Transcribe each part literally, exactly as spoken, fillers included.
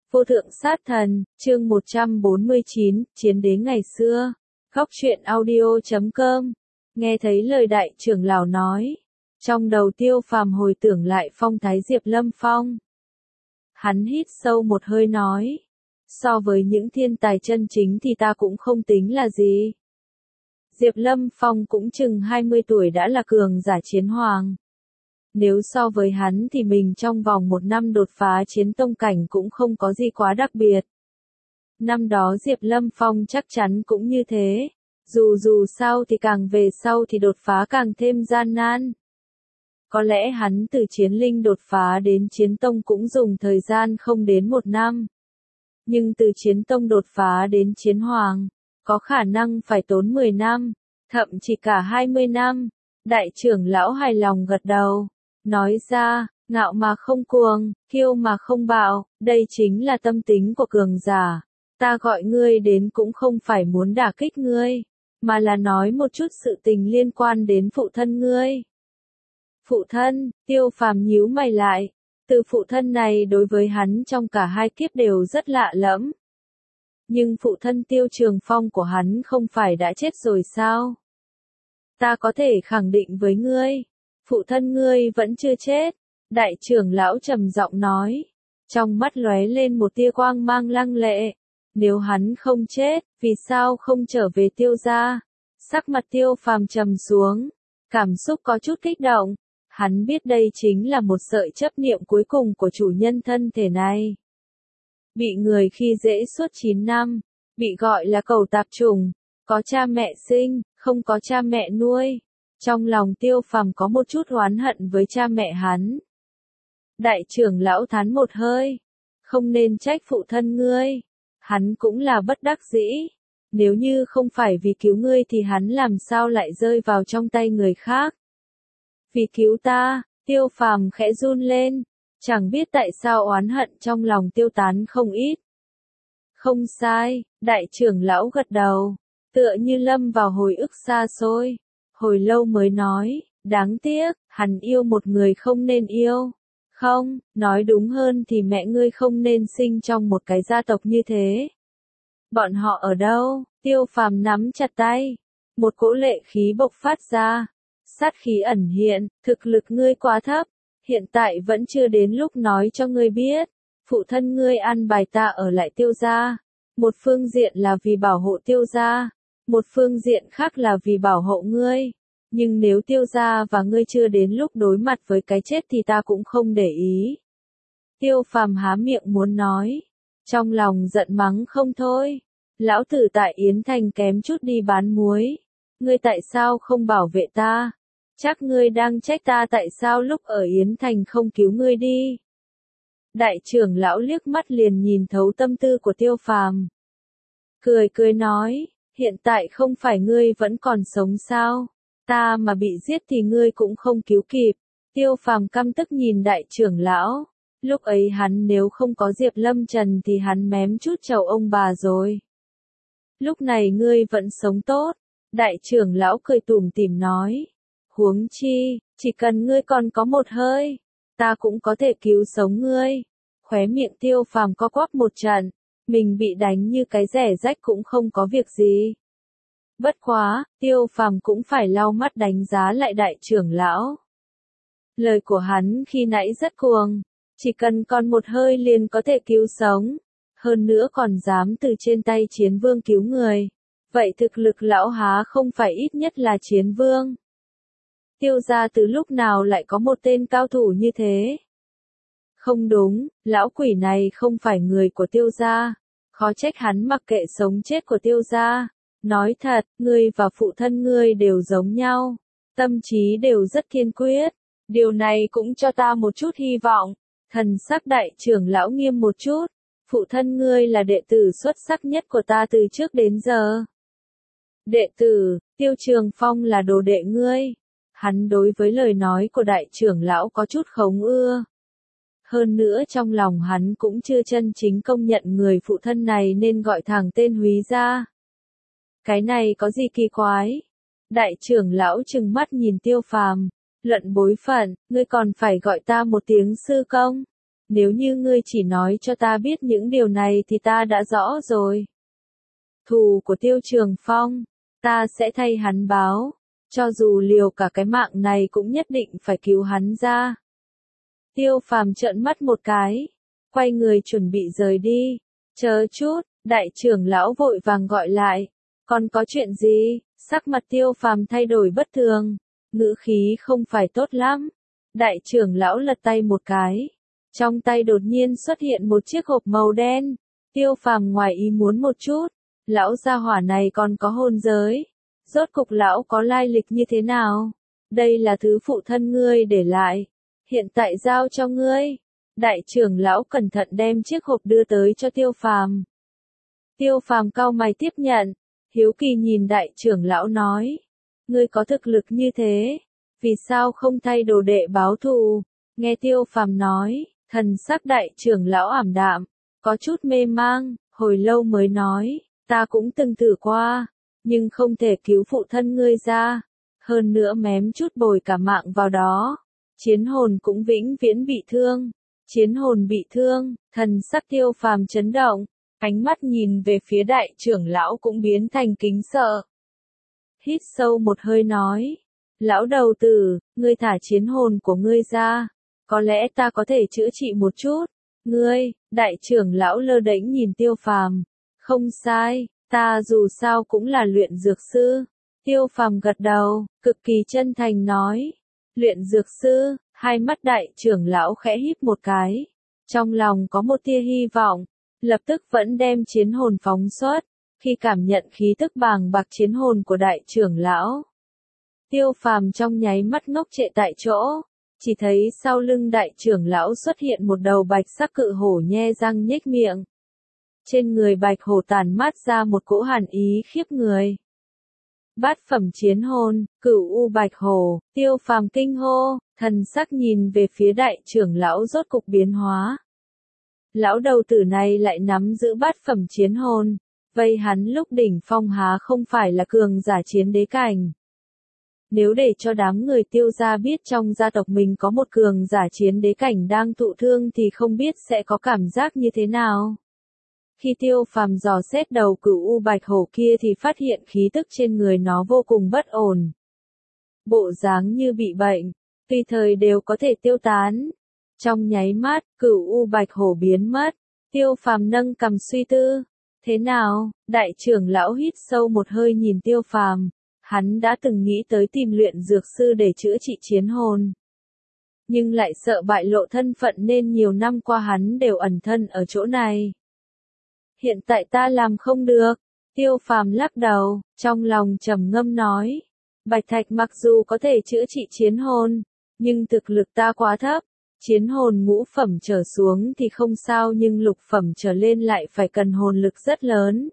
Vô thượng sát thần, chương một trăm bốn mươi chín, chiến đế ngày xưa. Góc truyện audio chấm com. Nghe thấy lời đại trưởng lão nói, trong đầu Tiêu Phàm hồi tưởng lại phong thái Diệp Lâm Phong. Hắn hít sâu một hơi nói, so với những thiên tài chân chính thì ta cũng không tính là gì. Diệp Lâm Phong cũng chừng hai mươi tuổi đã là cường giả chiến hoàng. Nếu so với hắn thì mình trong vòng một năm đột phá chiến tông cảnh cũng không có gì quá đặc biệt. Năm đó Diệp Lâm Phong chắc chắn cũng như thế, dù dù sao thì càng về sau thì đột phá càng thêm gian nan. Có lẽ hắn từ chiến linh đột phá đến chiến tông cũng dùng thời gian không đến một năm. Nhưng từ chiến tông đột phá đến chiến hoàng, có khả năng phải tốn mười năm, thậm chí cả hai mươi năm. Đại trưởng lão hài lòng gật đầu, nói ra, ngạo mà không cuồng, kiêu mà không bạo, đây chính là tâm tính của cường giả. Ta gọi ngươi đến cũng không phải muốn đả kích ngươi, mà là nói một chút sự tình liên quan đến phụ thân ngươi. Phụ thân, Tiêu Phàm nhíu mày lại, từ phụ thân này đối với hắn trong cả hai kiếp đều rất lạ lẫm. Nhưng phụ thân Tiêu Trường Phong của hắn không phải đã chết rồi sao? Ta có thể khẳng định với ngươi, phụ thân ngươi vẫn chưa chết, đại trưởng lão trầm giọng nói, trong mắt lóe lên một tia quang mang lăng lệ. Nếu hắn không chết, vì sao không trở về Tiêu gia? Sắc mặt Tiêu Phàm trầm xuống, cảm xúc có chút kích động. Hắn biết đây chính là một sợi chấp niệm cuối cùng của chủ nhân thân thể này. Bị người khi dễ suốt chín năm, bị gọi là cẩu tạp chủng, có cha mẹ sinh, không có cha mẹ nuôi. Trong lòng Tiêu Phàm có một chút oán hận với cha mẹ hắn. Đại trưởng lão thán một hơi, không nên trách phụ thân ngươi, hắn cũng là bất đắc dĩ. Nếu như không phải vì cứu ngươi thì hắn làm sao lại rơi vào trong tay người khác. Vì cứu ta, Tiêu Phàm khẽ run lên, chẳng biết tại sao oán hận trong lòng tiêu tán không ít. Không sai, đại trưởng lão gật đầu, tựa như lâm vào hồi ức xa xôi, hồi lâu mới nói, đáng tiếc, hắn yêu một người không nên yêu. Không, nói đúng hơn thì mẹ ngươi không nên sinh trong một cái gia tộc như thế. Bọn họ ở đâu? Tiêu Phàm nắm chặt tay, một cỗ lệ khí bộc phát ra. Sát khí ẩn hiện, thực lực ngươi quá thấp, hiện tại vẫn chưa đến lúc nói cho ngươi biết. Phụ thân ngươi an bài ta ở lại Tiêu gia, một phương diện là vì bảo hộ Tiêu gia, một phương diện khác là vì bảo hộ ngươi. Nhưng nếu Tiêu gia và ngươi chưa đến lúc đối mặt với cái chết thì ta cũng không để ý. Tiêu Phàm há miệng muốn nói, trong lòng giận mắng không thôi. Lão tử tại Yến Thành kém chút đi bán muối, ngươi tại sao không bảo vệ ta? Chắc ngươi đang trách ta tại sao lúc ở Yến Thành không cứu ngươi đi. Đại trưởng lão liếc mắt liền nhìn thấu tâm tư của Tiêu Phàm. Cười cười nói, hiện tại không phải ngươi vẫn còn sống sao? Ta mà bị giết thì ngươi cũng không cứu kịp. Tiêu Phàm căm tức nhìn đại trưởng lão. Lúc ấy hắn nếu không có Diệp Lâm Trần thì hắn mém chút chầu ông bà rồi. Lúc này ngươi vẫn sống tốt. Đại trưởng lão cười tủm tỉm nói. Huống chi, chỉ cần ngươi còn có một hơi, ta cũng có thể cứu sống ngươi. Khóe miệng Tiêu Phàm co quắp một trận, mình bị đánh như cái rẻ rách cũng không có việc gì. Bất quá, Tiêu Phàm cũng phải lau mắt đánh giá lại đại trưởng lão. Lời của hắn khi nãy rất cuồng, chỉ cần còn một hơi liền có thể cứu sống, hơn nữa còn dám từ trên tay chiến vương cứu người. Vậy thực lực lão há không phải ít nhất là chiến vương. Tiêu gia từ lúc nào lại có một tên cao thủ như thế? Không đúng, lão quỷ này không phải người của Tiêu gia, khó trách hắn mặc kệ sống chết của Tiêu gia. Nói thật, ngươi và phụ thân ngươi đều giống nhau, tâm trí đều rất kiên quyết, điều này cũng cho ta một chút hy vọng. Thần sắc đại trưởng lão nghiêm một chút, phụ thân ngươi là đệ tử xuất sắc nhất của ta từ trước đến giờ. Đệ tử, Tiêu Trường Phong là đồ đệ ngươi. Hắn đối với lời nói của đại trưởng lão có chút không ưa. Hơn nữa trong lòng hắn cũng chưa chân chính công nhận người phụ thân này nên gọi thẳng tên Húy ra. Cái này có gì kỳ quái? Đại trưởng lão trừng mắt nhìn Tiêu Phàm, luận bối phận, ngươi còn phải gọi ta một tiếng sư công. Nếu như ngươi chỉ nói cho ta biết những điều này thì ta đã rõ rồi. Thù của Tiêu Trường Phong, ta sẽ thay hắn báo, cho dù liều cả cái mạng này cũng nhất định phải cứu hắn ra. Tiêu Phàm trợn mắt một cái, quay người chuẩn bị rời đi. Chờ chút, đại trưởng lão vội vàng gọi lại. Còn có chuyện gì? Sắc mặt Tiêu Phàm thay đổi bất thường, ngữ khí không phải tốt lắm. Đại trưởng lão lật tay một cái, trong tay đột nhiên xuất hiện một chiếc hộp màu đen. Tiêu Phàm ngoài ý muốn một chút, lão gia hỏa này còn có hôn giới. Rốt cục lão có lai lịch như thế nào? Đây là thứ phụ thân ngươi để lại, hiện tại giao cho ngươi. Đại trưởng lão cẩn thận đem chiếc hộp đưa tới cho Tiêu Phàm. Tiêu Phàm cau mày tiếp nhận, hiếu kỳ nhìn đại trưởng lão nói, ngươi có thực lực như thế, vì sao không thay đồ đệ báo thù? Nghe Tiêu Phàm nói, thần sắc đại trưởng lão ảm đạm, có chút mê mang, hồi lâu mới nói, ta cũng từng thử qua, nhưng không thể cứu phụ thân ngươi ra, hơn nữa mém chút bồi cả mạng vào đó, chiến hồn cũng vĩnh viễn bị thương. Chiến hồn bị thương, thần sắc Tiêu Phàm chấn động, ánh mắt nhìn về phía đại trưởng lão cũng biến thành kính sợ. Hít sâu một hơi nói, lão đầu tử, ngươi thả chiến hồn của ngươi ra, có lẽ ta có thể chữa trị một chút. Ngươi, đại trưởng lão lơ đễnh nhìn Tiêu Phàm, không sai, ta dù sao cũng là luyện dược sư. Tiêu Phàm gật đầu, cực kỳ chân thành nói, luyện dược sư. Hai mắt đại trưởng lão khẽ híp một cái, trong lòng có một tia hy vọng, lập tức vẫn đem chiến hồn phóng xuất, khi cảm nhận khí tức bàng bạc chiến hồn của đại trưởng lão. Tiêu Phàm trong nháy mắt ngốc trệ tại chỗ, chỉ thấy sau lưng đại trưởng lão xuất hiện một đầu bạch sắc cự hổ nhe răng nhếch miệng. Trên người bạch hổ tản mát ra một cỗ hàn ý khiếp người. Bát phẩm chiến hồn, cửu u bạch hổ, Tiêu Phàm kinh hô, thần sắc nhìn về phía đại trưởng lão rốt cục biến hóa. Lão đầu tử này lại nắm giữ bát phẩm chiến hồn, vậy hắn lúc đỉnh phong há không phải là cường giả chiến đế cảnh. Nếu để cho đám người Tiêu gia biết trong gia tộc mình có một cường giả chiến đế cảnh đang thụ thương thì không biết sẽ có cảm giác như thế nào. Khi Tiêu Phàm dò xét đầu cửu u bạch hổ kia thì phát hiện khí tức trên người nó vô cùng bất ổn. Bộ dáng như bị bệnh, tùy thời đều có thể tiêu tán. Trong nháy mắt, cửu u bạch hổ biến mất. Tiêu Phàm nâng cằm suy tư. Thế nào? Đại trưởng lão hít sâu một hơi nhìn Tiêu Phàm. Hắn đã từng nghĩ tới tìm luyện dược sư để chữa trị chiến hồn, nhưng lại sợ bại lộ thân phận nên nhiều năm qua hắn đều ẩn thân ở chỗ này. Hiện tại ta làm không được. Tiêu Phàm lắc đầu, trong lòng trầm ngâm nói. Bạch thạch mặc dù có thể chữa trị chiến hồn, nhưng thực lực ta quá thấp. Chiến hồn ngũ phẩm trở xuống thì không sao nhưng lục phẩm trở lên lại phải cần hồn lực rất lớn.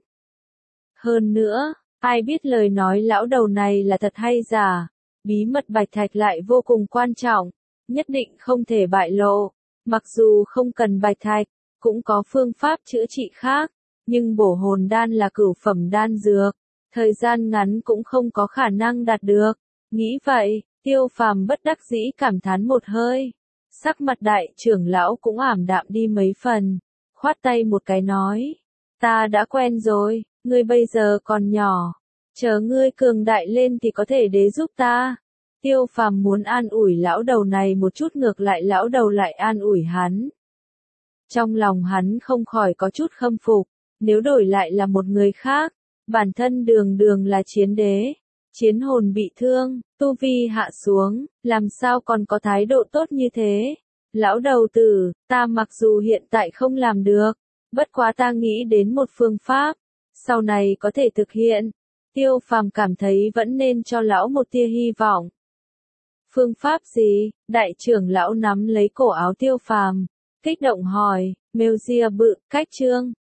Hơn nữa, ai biết lời nói lão đầu này là thật hay giả, bí mật bạch thạch lại vô cùng quan trọng, nhất định không thể bại lộ. Mặc dù không cần bạch thạch, cũng có phương pháp chữa trị khác, nhưng bổ hồn đan là cửu phẩm đan dược, thời gian ngắn cũng không có khả năng đạt được. Nghĩ vậy, Tiêu Phàm bất đắc dĩ cảm thán một hơi. Sắc mặt đại trưởng lão cũng ảm đạm đi mấy phần, khoát tay một cái nói, ta đã quen rồi, ngươi bây giờ còn nhỏ, chờ ngươi cường đại lên thì có thể đế giúp ta. Tiêu Phàm muốn an ủi lão đầu này một chút, ngược lại lão đầu lại an ủi hắn. Trong lòng hắn không khỏi có chút khâm phục, nếu đổi lại là một người khác, bản thân đường đường là chiến đế, chiến hồn bị thương, tu vi hạ xuống, làm sao còn có thái độ tốt như thế. Lão đầu tử, ta mặc dù hiện tại không làm được, bất quá ta nghĩ đến một phương pháp, sau này có thể thực hiện. Tiêu Phàm cảm thấy vẫn nên cho lão một tia hy vọng. Phương pháp gì? Đại trưởng lão nắm lấy cổ áo Tiêu Phàm, kích động hỏi. Mail bự, cách chương